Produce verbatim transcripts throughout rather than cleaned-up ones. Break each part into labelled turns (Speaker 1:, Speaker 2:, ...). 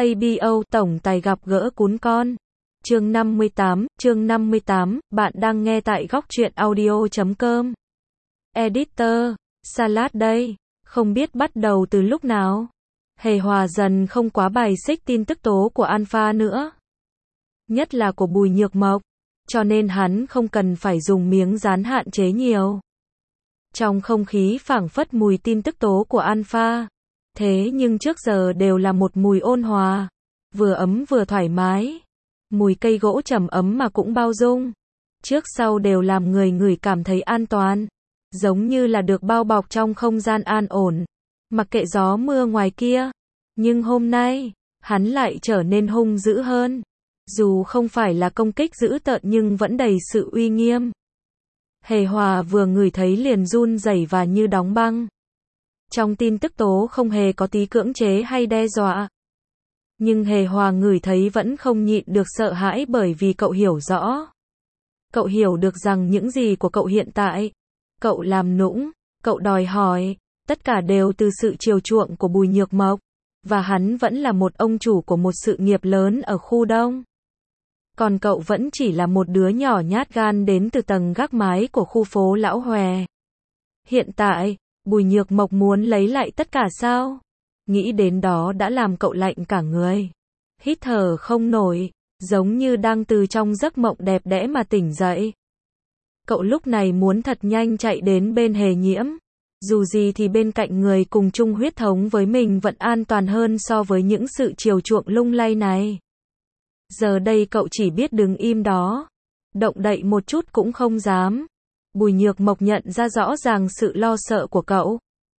Speaker 1: a bê o tổng tài gặp gỡ cún con. Chương năm mươi tám, chương năm mươi tám, bạn đang nghe tại góc truyện audio chấm com. Editor, Salad đây, không biết bắt đầu từ lúc nào. Hề Hòa dần không quá bài xích tin tức tố của Alpha nữa. Nhất là của Bùi Nhược Mộc, cho nên hắn không cần phải dùng miếng dán hạn chế nhiều. Trong không khí phảng phất mùi tin tức tố của Alpha. Thế nhưng trước giờ đều là một mùi ôn hòa, vừa ấm vừa thoải mái. Mùi cây gỗ trầm ấm mà cũng bao dung. Trước sau đều làm người ngửi cảm thấy an toàn, giống như là được bao bọc trong không gian an ổn, mặc kệ gió mưa ngoài kia. Nhưng hôm nay, hắn lại trở nên hung dữ hơn. Dù không phải là công kích dữ tợn nhưng vẫn đầy sự uy nghiêm. Hề Hòa vừa ngửi thấy liền run rẩy và như đóng băng. Trong tin tức tố không hề có tí cưỡng chế hay đe dọa. Nhưng Hề Hòa ngửi thấy vẫn không nhịn được sợ hãi bởi vì cậu hiểu rõ. Cậu hiểu được rằng những gì của cậu hiện tại, cậu làm nũng, cậu đòi hỏi, tất cả đều từ sự chiều chuộng của Bùi Nhược Mộc. Và hắn vẫn là một ông chủ của một sự nghiệp lớn ở khu Đông. Còn cậu vẫn chỉ là một đứa nhỏ nhát gan đến từ tầng gác mái của khu phố Lão Hòe. Hiện tại, Bùi Nhược Mộc muốn lấy lại tất cả sao? Nghĩ đến đó đã làm cậu lạnh cả người. Hít thở không nổi, giống như đang từ trong giấc mộng đẹp đẽ mà tỉnh dậy. Cậu lúc này muốn thật nhanh chạy đến bên Hề Nhiễm. Dù gì thì bên cạnh người cùng chung huyết thống với mình vẫn an toàn hơn so với những sự chiều chuộng lung lay này. Giờ đây cậu chỉ biết đứng im đó. Động đậy một chút cũng không dám. Bùi Nhược Mộc nhận ra rõ ràng sự lo sợ của cậu.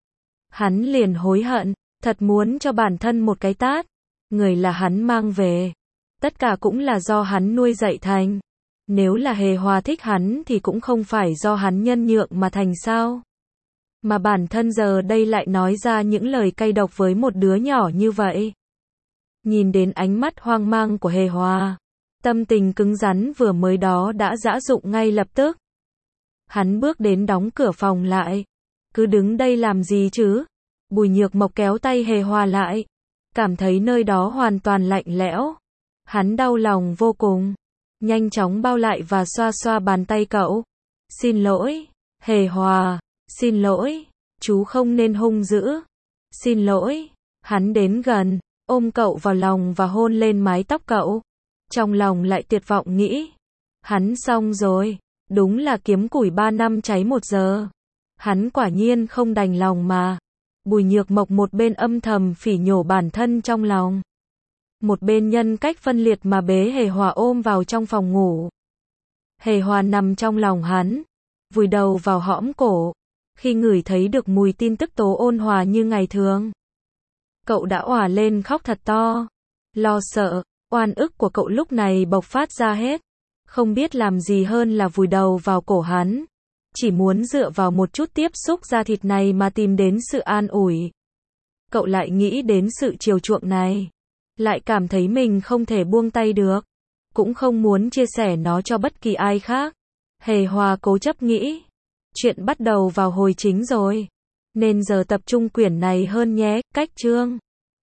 Speaker 1: Hắn liền hối hận, thật muốn cho bản thân một cái tát. Người là hắn mang về. Tất cả cũng là do hắn nuôi dạy thành. Nếu là Hề Hòa thích hắn thì cũng không phải do hắn nhân nhượng mà thành sao. Mà bản thân giờ đây lại nói ra những lời cay độc với một đứa nhỏ như vậy. Nhìn đến ánh mắt hoang mang của Hề Hòa, tâm tình cứng rắn vừa mới đó đã dã dụng ngay lập tức. Hắn bước đến đóng cửa phòng lại. Cứ đứng đây làm gì chứ? Bùi Nhược Mộc kéo tay Hề Hòa lại. Cảm thấy nơi đó hoàn toàn lạnh lẽo. Hắn đau lòng vô cùng. Nhanh chóng bao lại và xoa xoa bàn tay cậu. Xin lỗi, Hề Hòa. Xin lỗi, chú không nên hung dữ. Xin lỗi. Hắn đến gần, ôm cậu vào lòng và hôn lên mái tóc cậu. Trong lòng lại tuyệt vọng nghĩ. Hắn xong rồi. Đúng là kiếm củi ba năm cháy một giờ. Hắn quả nhiên không đành lòng mà. Bùi Nhược Mộc một bên âm thầm phỉ nhổ bản thân trong lòng. Một bên nhân cách phân liệt mà bế Hề Hòa ôm vào trong phòng ngủ. Hề Hòa nằm trong lòng hắn, vùi đầu vào hõm cổ. Khi ngửi thấy được mùi tin tức tố ôn hòa như ngày thường, cậu đã òa lên khóc thật to. Lo sợ, oan ức của cậu lúc này bộc phát ra hết. Không biết làm gì hơn là vùi đầu vào cổ hắn. Chỉ muốn dựa vào một chút tiếp xúc da thịt này mà tìm đến sự an ủi. Cậu lại nghĩ đến sự chiều chuộng này. Lại cảm thấy mình không thể buông tay được. Cũng không muốn chia sẻ nó cho bất kỳ ai khác. Hề Hòa cố chấp nghĩ. Chuyện bắt đầu vào hồi chính rồi. Nên giờ tập trung quyển này hơn nhé. Cách chương.